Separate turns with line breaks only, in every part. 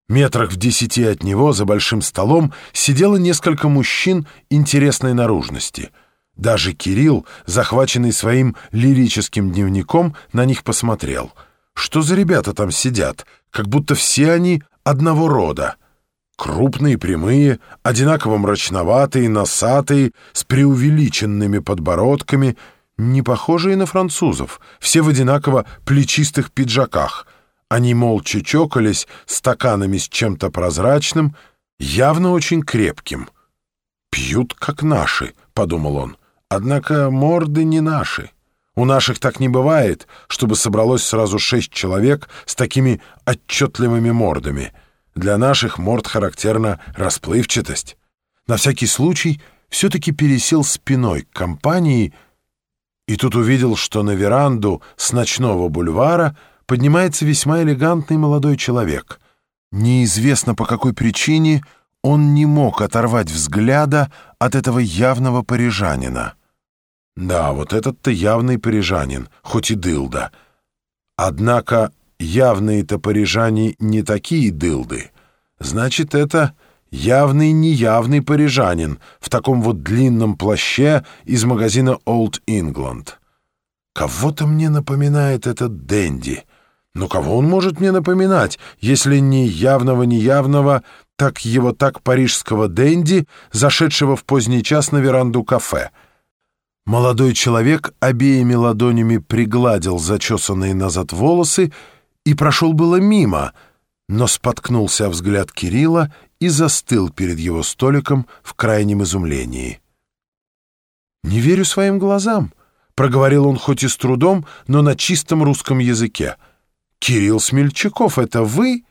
Метрах в 10 от него за большим столом сидело несколько мужчин интересной наружности. Даже Кирилл, захваченный своим лирическим дневником, на них посмотрел. Что за ребята там сидят? Как будто все они одного рода. Крупные, прямые, одинаково мрачноватые, носатые, с преувеличенными подбородками, не похожие на французов, все в одинаково плечистых пиджаках. Они молча чокались стаканами с чем-то прозрачным, явно очень крепким. «Пьют, как наши», — подумал он. «Однако морды не наши. У наших так не бывает, чтобы собралось сразу 6 человек с такими отчетливыми мордами. Для наших морд характерна расплывчатость». На всякий случай все-таки пересел спиной к компании и тут увидел, что на веранду с ночного бульвара поднимается весьма элегантный молодой человек. Неизвестно по какой причине он не мог оторвать взгляда от этого явного парижанина. Да, вот этот-то явный парижанин, хоть и дылда. Однако явные-то парижане не такие дылды. Значит, это явный неявный парижанин в таком вот длинном плаще из магазина Old England. Кого-то мне напоминает этот денди. Но кого он может мне напоминать, если не явного-неявного, так его так парижского денди, зашедшего в поздний час на веранду кафе? Молодой человек обеими ладонями пригладил зачесанные назад волосы и прошел было мимо, но споткнулся о взгляд Кирилла и застыл перед его столиком в крайнем изумлении. «Не верю своим глазам», — проговорил он хоть и с трудом, но на чистом русском языке. «Кирилл Смельчаков, это вы?»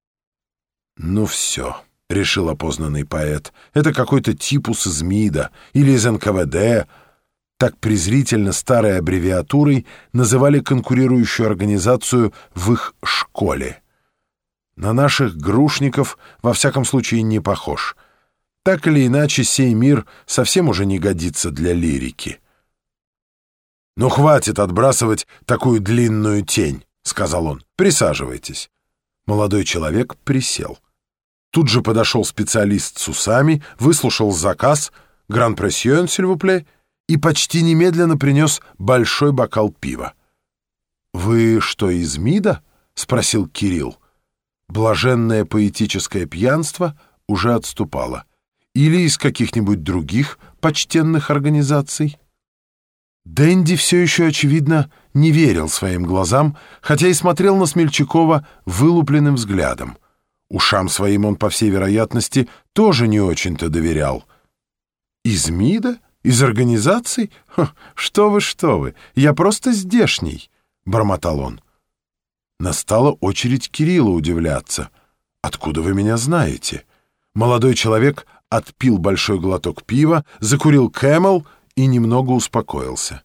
«Ну все», — решил опознанный поэт, — «это какой-то типус из МИДа или из НКВД». Так презрительно старой аббревиатурой называли конкурирующую организацию в их школе. На наших грушников во всяком случае не похож. Так или иначе, сей мир совсем уже не годится для лирики. «Ну, хватит отбрасывать такую длинную тень», — сказал он. «Присаживайтесь». Молодой человек присел. Тут же подошел специалист с усами, выслушал заказ «Гран-пресьон, сильвупле», и почти немедленно принес большой бокал пива. «Вы что, из МИДа?» — спросил Кирилл. Блаженное поэтическое пьянство уже отступало. «Или из каких-нибудь других почтенных организаций?» Дэнди все еще, очевидно, не верил своим глазам, хотя и смотрел на Смельчакова вылупленным взглядом. Ушам своим он, по всей вероятности, тоже не очень-то доверял. «Из МИДа? Из организаций? Что вы, я просто здешний», — бормотал он. Настала очередь Кирилла удивляться. «Откуда вы меня знаете?» Молодой человек отпил большой глоток пива, закурил Кэмел и немного успокоился.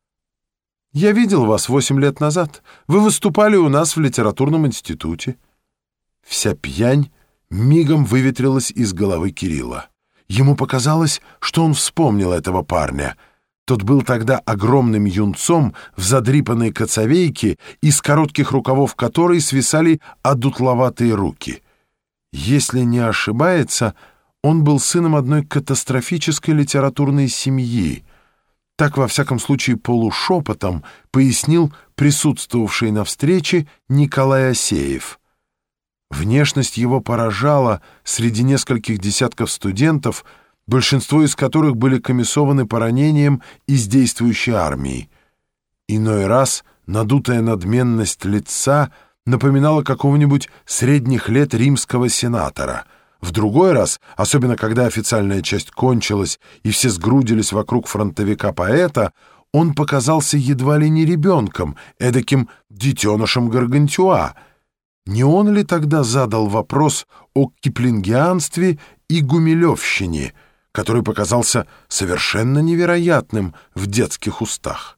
«Я видел вас 8 лет назад. Вы выступали у нас в литературном институте». Вся пьянь мигом выветрилась из головы Кирилла. Ему показалось, что он вспомнил этого парня. Тот был тогда огромным юнцом в задрипанной коцовейке, из коротких рукавов которой свисали одутловатые руки. Если не ошибается, он был сыном одной катастрофической литературной семьи. Так, во всяком случае, полушепотом пояснил присутствовавший на встрече Николай Асеев. Внешность его поражала среди нескольких десятков студентов, большинство из которых были комиссованы по ранениям из действующей армии. Иной раз надутая надменность лица напоминала какого-нибудь средних лет римского сенатора. В другой раз, особенно когда официальная часть кончилась и все сгрудились вокруг фронтовика-поэта, он показался едва ли не ребенком, эдаким детенышем Гаргантюа. Не он ли тогда задал вопрос о киплингианстве и гумилевщине, который показался совершенно невероятным в детских устах?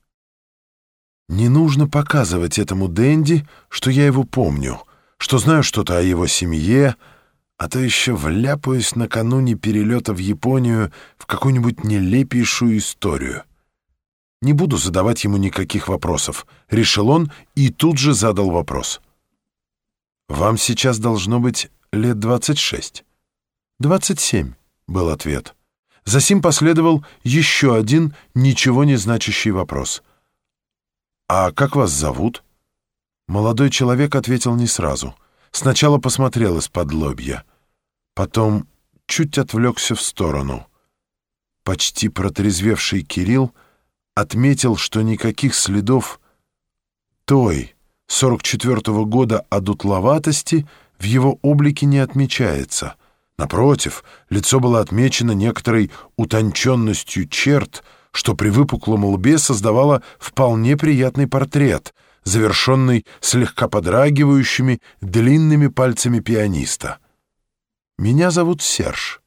Не нужно показывать этому Дэнди, что я его помню, что знаю что-то о его семье, а то еще вляпаюсь накануне перелета в Японию в какую-нибудь нелепейшую историю. Не буду задавать ему никаких вопросов, решил он и тут же задал вопрос. «Вам сейчас, должно быть, лет 26. 27, был ответ. Засим последовал еще один ничего не значащий вопрос. «А как вас зовут?» Молодой человек ответил не сразу. Сначала посмотрел из-под лобья. Потом чуть отвлекся в сторону. Почти протрезвевший Кирилл отметил, что никаких следов той 44-го года одутловатости в его облике не отмечается. Напротив, лицо было отмечено некоторой утонченностью черт, что при выпуклом лбе создавало вполне приятный портрет, завершенный слегка подрагивающими длинными пальцами пианиста. «Меня зовут Серж».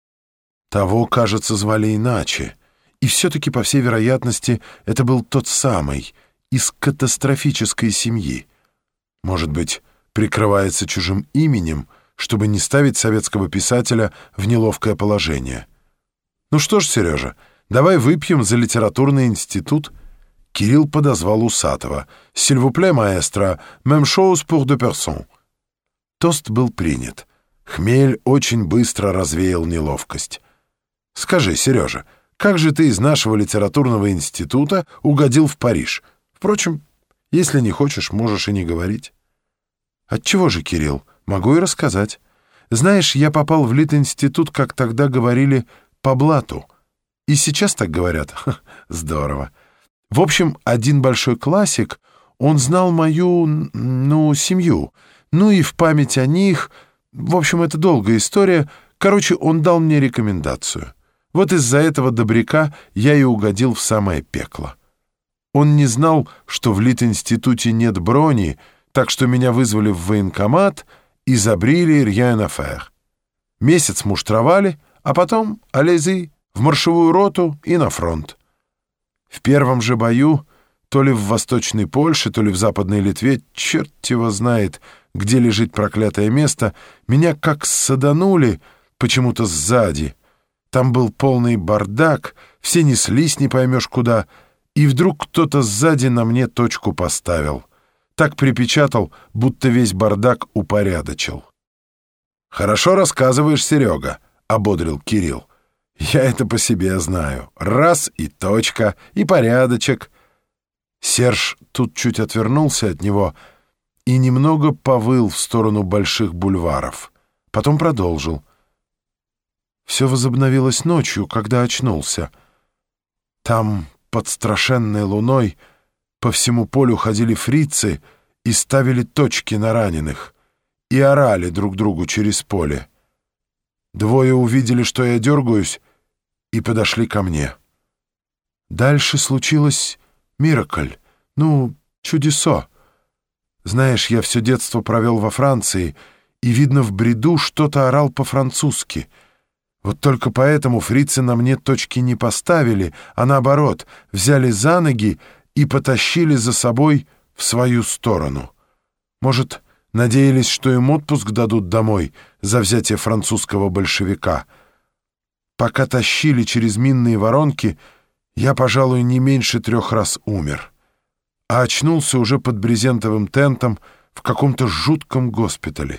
Того, кажется, звали иначе, и все-таки, по всей вероятности, это был тот самый, из катастрофической семьи. Может быть, прикрывается чужим именем, чтобы не ставить советского писателя в неловкое положение. «Ну что ж, Сережа, давай выпьем за литературный институт». Кирилл подозвал усатого. «S'il vous plaît, маэстро, même chose pour deux personnes». Тост был принят. Хмель очень быстро развеял неловкость. «Скажи, Сережа, как же ты из нашего литературного института угодил в Париж? Впрочем, если не хочешь, можешь и не говорить». «Отчего же, Кирилл? Могу и рассказать. Знаешь, я попал в Литинститут, как тогда говорили, по блату. И сейчас так говорят. Здорово. В общем, один большой классик, он знал мою, семью. Ну и в память о них... В общем, это долгая история. Короче, он дал мне рекомендацию. Вот из-за этого добряка я и угодил в самое пекло. Он не знал, что в Литинституте нет брони, так что меня вызвали в военкомат и забрили rien à faire. Месяц муштровали, а потом алези в маршевую роту и на фронт. В первом же бою, то ли в Восточной Польше, то ли в Западной Литве, черт его знает, где лежит проклятое место, меня как саданули почему-то сзади. Там был полный бардак, все неслись не поймешь куда, и вдруг кто-то сзади на мне точку поставил. Так припечатал, будто весь бардак упорядочил. «Хорошо рассказываешь, Серега», — ободрил Кирилл. «Я это по себе знаю. Раз и точка, и порядочек». Серж тут чуть отвернулся от него и немного повыл в сторону больших бульваров. Потом продолжил. Все возобновилось ночью, когда очнулся. Там, под страшенной луной, по всему полю ходили фрицы и ставили точки на раненых, и орали друг другу через поле. Двое увидели, что я дергаюсь, и подошли ко мне. Дальше случилось миракль, чудесо. Знаешь, я все детство провел во Франции, и, видно, в бреду что-то орал по-французски. Вот только поэтому фрицы на мне точки не поставили, а наоборот, взяли за ноги и потащили за собой в свою сторону. Может, надеялись, что им отпуск дадут домой за взятие французского большевика. Пока тащили через минные воронки, я, пожалуй, не меньше 3 раз умер. А очнулся уже под брезентовым тентом в каком-то жутком госпитале.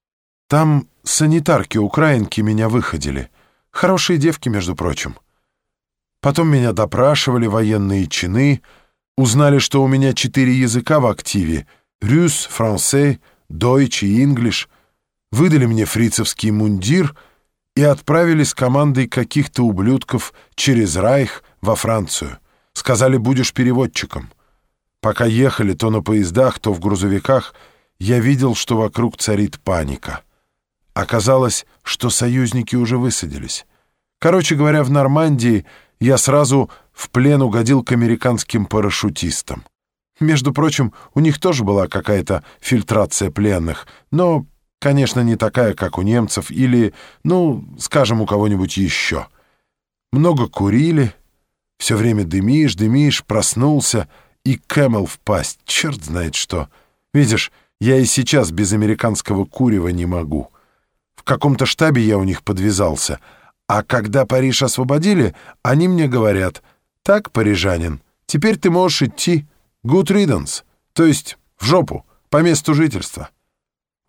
Там санитарки-украинки меня выходили. Хорошие девки, между прочим. Потом меня допрашивали военные чины, узнали, что у меня 4 языка в активе — рус, францей, дойч и инглиш, выдали мне фрицевский мундир и отправили с командой каких-то ублюдков через Райх во Францию. Сказали, будешь переводчиком. Пока ехали то на поездах, то в грузовиках, я видел, что вокруг царит паника. Оказалось, что союзники уже высадились. Короче говоря, в Нормандии я сразу в плен угодил к американским парашютистам. Между прочим, у них тоже была какая-то фильтрация пленных, но, конечно, не такая, как у немцев или, скажем, у кого-нибудь еще. Много курили, все время дымишь, проснулся, и Кэмел в пасть, черт знает что. Видишь, я и сейчас без американского курева не могу. В каком-то штабе я у них подвязался, а когда Париж освободили, они мне говорят: «Так, парижанин, теперь ты можешь идти, good riddance, то есть в жопу, по месту жительства».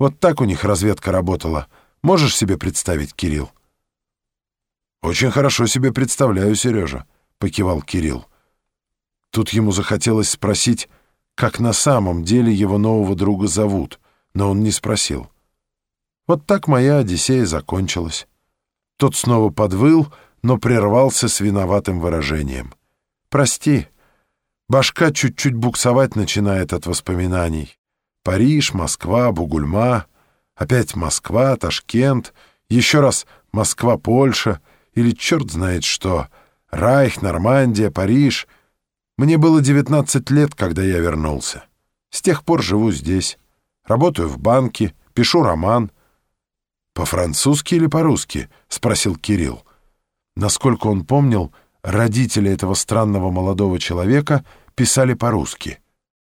Вот так у них разведка работала. Можешь себе представить, Кирилл?» «Очень хорошо себе представляю, Сережа», — покивал Кирилл. Тут ему захотелось спросить, как на самом деле его нового друга зовут, но он не спросил. Вот так моя Одиссея закончилась. Тот снова подвыл, но прервался с виноватым выражением. «Прости, башка чуть-чуть буксовать начинает от воспоминаний. Париж, Москва, Бугульма, опять Москва, Ташкент, еще раз Москва, Польша или черт знает что, Райх, Нормандия, Париж. Мне было 19 лет, когда я вернулся. С тех пор живу здесь, работаю в банке, пишу роман». «По-французски или по-русски?» — спросил Кирилл. Насколько он помнил, родители этого странного молодого человека писали по-русски.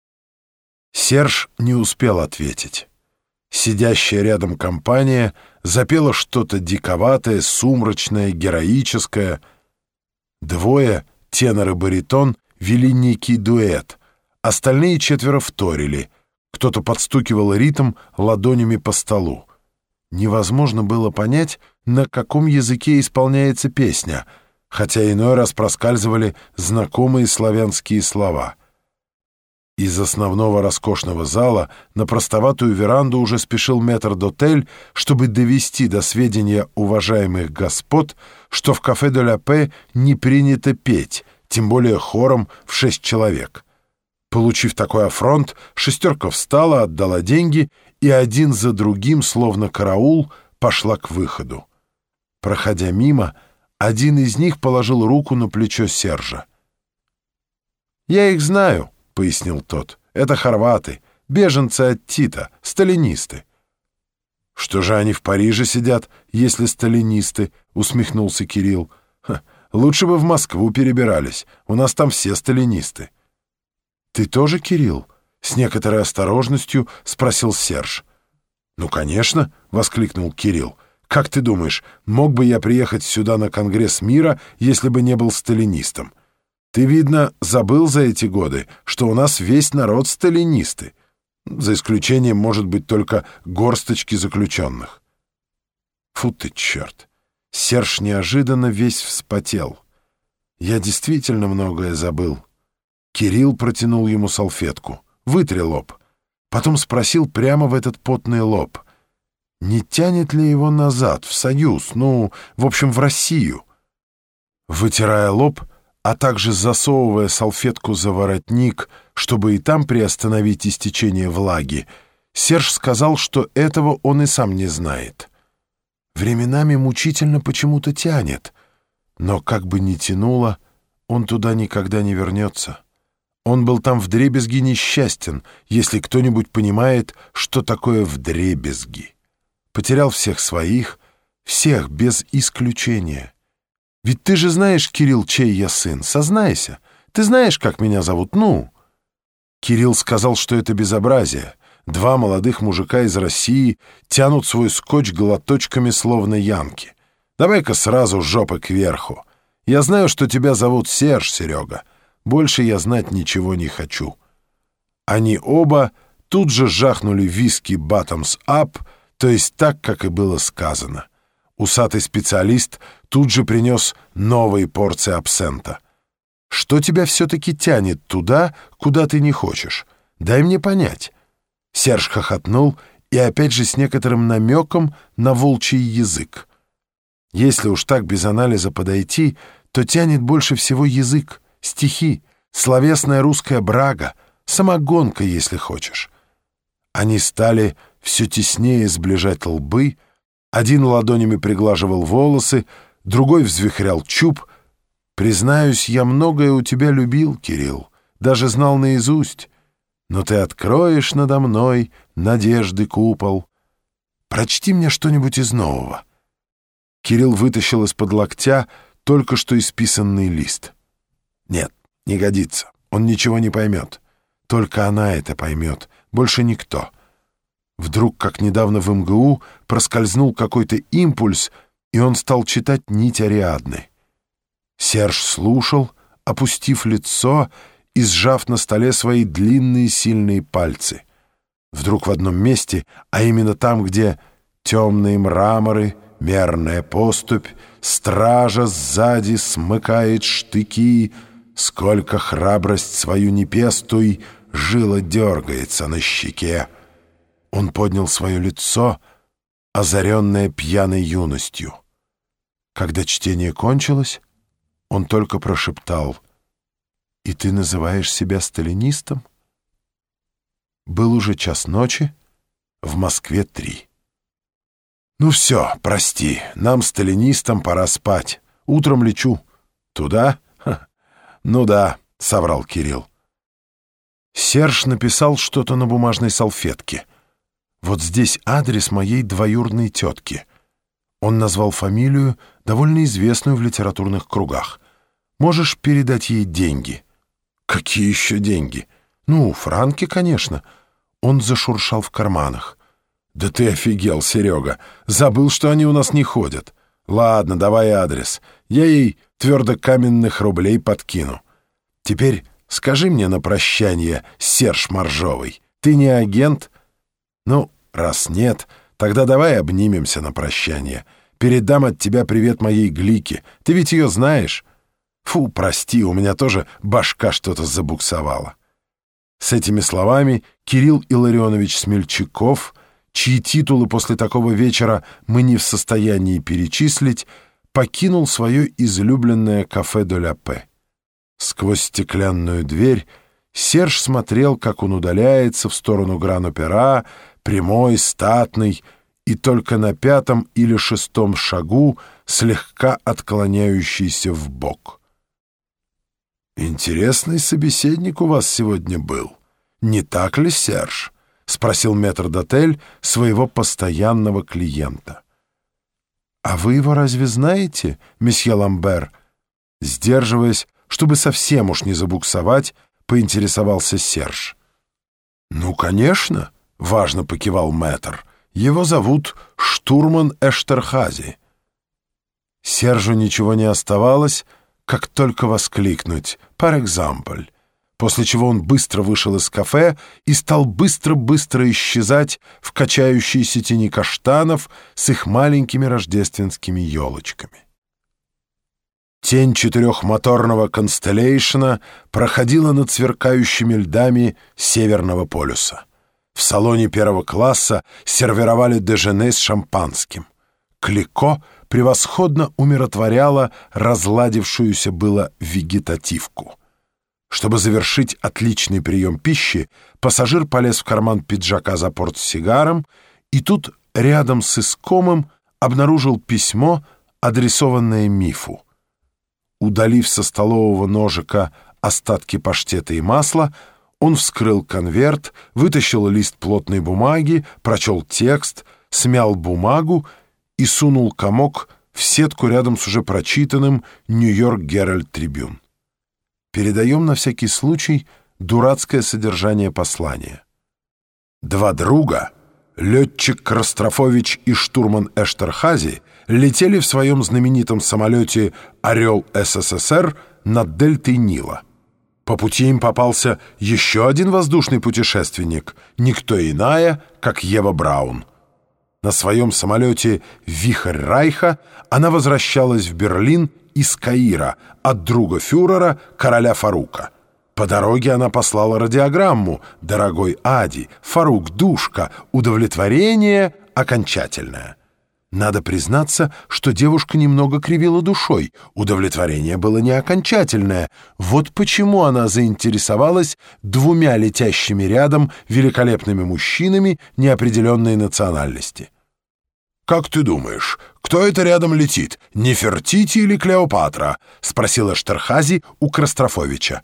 Серж не успел ответить. Сидящая рядом компания запела что-то диковатое, сумрачное, героическое. Двое, тенор и баритон, вели некий дуэт. Остальные 4 вторили. Кто-то подстукивал ритм ладонями по столу. Невозможно было понять, на каком языке исполняется песня, хотя иной раз проскальзывали знакомые славянские слова. Из основного роскошного зала на простоватую веранду уже спешил метрдотель, чтобы довести до сведения уважаемых господ, что в кафе де ла Пэ не принято петь, тем более хором в 6 человек. Получив такой афронт, 6 встала, отдала деньги и один за другим, словно караул, пошла к выходу. Проходя мимо, один из них положил руку на плечо Сержа. «Я их знаю», — пояснил тот. «Это хорваты, беженцы от Тита, сталинисты». «Что же они в Париже сидят, если сталинисты?» — усмехнулся Кирилл. «Лучше бы в Москву перебирались, у нас там все сталинисты». «Ты тоже, Кирилл?» — с некоторой осторожностью спросил Серж. «Ну, конечно», — воскликнул Кирилл. «Как ты думаешь, мог бы я приехать сюда на Конгресс мира, если бы не был сталинистом? Ты, видно, забыл за эти годы, что у нас весь народ сталинисты, за исключением, может быть, только горсточки заключенных». Фу ты, черт! Серж неожиданно весь вспотел. «Я действительно многое забыл». Кирилл протянул ему салфетку. «Вытри лоб». Потом спросил прямо в этот потный лоб. Не тянет ли его назад, в Союз, в общем, в Россию? Вытирая лоб, а также засовывая салфетку за воротник, чтобы и там приостановить истечение влаги, Серж сказал, что этого он и сам не знает. Временами мучительно почему-то тянет, но как бы ни тянуло, он туда никогда не вернется. Он был там вдребезги несчастен, если кто-нибудь понимает, что такое вдребезги. Потерял всех своих, всех без исключения. Ведь ты же знаешь, Кирилл, чей я сын, сознайся. Ты знаешь, как меня зовут, Кирилл сказал, что это безобразие. 2 молодых мужика из России тянут свой скотч глоточками, словно янки. Давай-ка сразу жопы кверху. Я знаю, что тебя зовут Серж, Серега. Больше я знать ничего не хочу». Они оба тут же жахнули виски «Bottoms up», то есть так, как и было сказано. Усатый специалист тут же принес новые порции абсента. «Что тебя все-таки тянет туда, куда ты не хочешь? Дай мне понять». Серж хохотнул и опять же с некоторым намеком на волчий язык. Если уж так без анализа подойти, то тянет больше всего язык, стихи, словесная русская брага, самогонка, если хочешь. Они стали все теснее сближать лбы, один ладонями приглаживал волосы, другой взвихрял чуб. «Признаюсь, я многое у тебя любил, Кирилл, даже знал наизусть. Но ты откроешь надо мной надежды купол. Прочти мне что-нибудь из нового». Кирилл вытащил из-под локтя только что исписанный лист. «Нет, не годится, он ничего не поймет. Только она это поймет, больше никто». Вдруг, как недавно в МГУ, проскользнул какой-то импульс, и он стал читать нить Ариадны. Серж слушал, опустив лицо и сжав на столе свои длинные сильные пальцы. Вдруг в одном месте, а именно там, где темные мраморы, мерная поступь, стража сзади смыкает штыки, сколько храбрость свою не пестуй, жила дергается на щеке. Он поднял свое лицо, озаренное пьяной юностью. Когда чтение кончилось, он только прошептал: «И ты называешь себя сталинистом?» Был уже час ночи, в Москве 3. «Ну все, прости, нам, сталинистам, пора спать. Утром лечу. Туда? Ха. Ну да», — соврал Кирилл. Серж написал что-то на бумажной салфетке. «Вот здесь адрес моей двоюродной тетки». Он назвал фамилию, довольно известную в литературных кругах. «Можешь передать ей деньги». «Какие еще деньги?» «Ну, франки, конечно». Он зашуршал в карманах. «Да ты офигел, Серега. Забыл, что они у нас не ходят. Ладно, давай адрес. Я ей твердокаменных рублей подкину. Теперь скажи мне на прощание, Серж Моржовый, ты не агент?» «Ну, раз нет, тогда давай обнимемся на прощание. Передам от тебя привет моей Глике. Ты ведь ее знаешь?» «Фу, прости, у меня тоже башка что-то забуксовала». С этими словами Кирилл Илларионович Смельчаков, чьи титулы после такого вечера мы не в состоянии перечислить, покинул свое излюбленное кафе «Де ля Пэ». Сквозь стеклянную дверь Серж смотрел, как он удаляется в сторону Гран-Опера, прямой, статный, и только на 5-м или 6-м шагу слегка отклоняющийся вбок. «Интересный собеседник у вас сегодня был. Не так ли, Серж?» — спросил метрдотель своего постоянного клиента. «А вы его разве знаете, месье Ламбер?» Сдерживаясь, чтобы совсем уж не забуксовать, поинтересовался Серж. «Ну, конечно», — важно покивал мэтр. «Его зовут штурман Эштерхази». Сержу ничего не оставалось, как только воскликнуть «par exemple», после чего он быстро вышел из кафе и стал быстро-быстро исчезать в качающейся тени каштанов с их маленькими рождественскими елочками. Тень четырехмоторного «Констеллейшена» проходила над сверкающими льдами Северного полюса. В салоне первого класса сервировали дежене с шампанским. Клико превосходно умиротворяла разладившуюся было вегетативку. Чтобы завершить отличный прием пищи, пассажир полез в карман пиджака за портсигаром, и тут рядом с искомым обнаружил письмо, адресованное Мифу. Удалив со столового ножика остатки паштета и масла, он вскрыл конверт, вытащил лист плотной бумаги, прочел текст, смял бумагу и сунул комок в сетку рядом с уже прочитанным «Нью-Йорк Геральд Трибюн». Передаем на всякий случай дурацкое содержание послания. Два друга, летчик Крастрофович и штурман Эштерхази, летели в своем знаменитом самолете «Орел СССР» над дельтой Нила. По пути им попался еще один воздушный путешественник, никто иная, как Ева Браун. На своем самолете «Вихрь Райха» она возвращалась в Берлин из Каира от друга фюрера, короля Фарука. По дороге она послала радиограмму: «Дорогой Ади, Фарук душка, удовлетворение окончательное». Надо признаться, что девушка немного кривила душой. Удовлетворение было не окончательное. Вот почему она заинтересовалась двумя летящими рядом великолепными мужчинами неопределенной национальности. «Как ты думаешь, кто это рядом летит, Нефертити или Клеопатра?» — спросила Эштерхази у Крастрофовича.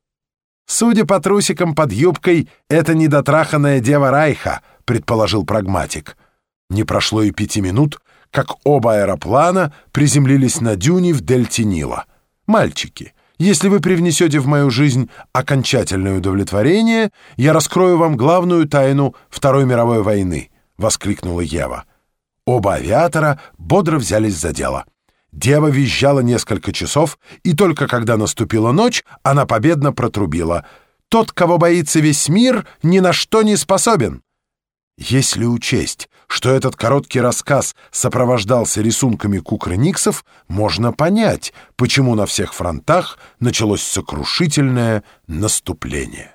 «Судя по трусикам под юбкой, это недотраханная дева Райха», — предположил прагматик. Не прошло и 5 минут, как оба аэроплана приземлились на дюне в дельте Нила. «Мальчики, если вы привнесете в мою жизнь окончательное удовлетворение, я раскрою вам главную тайну Второй мировой войны», — воскликнула Ева. Оба авиатора бодро взялись за дело. Дева визжала несколько часов, и только когда наступила ночь, она победно протрубила: «Тот, кого боится весь мир, ни на что не способен». Если учесть, что этот короткий рассказ сопровождался рисунками кукрыниксов, можно понять, почему на всех фронтах началось сокрушительное наступление.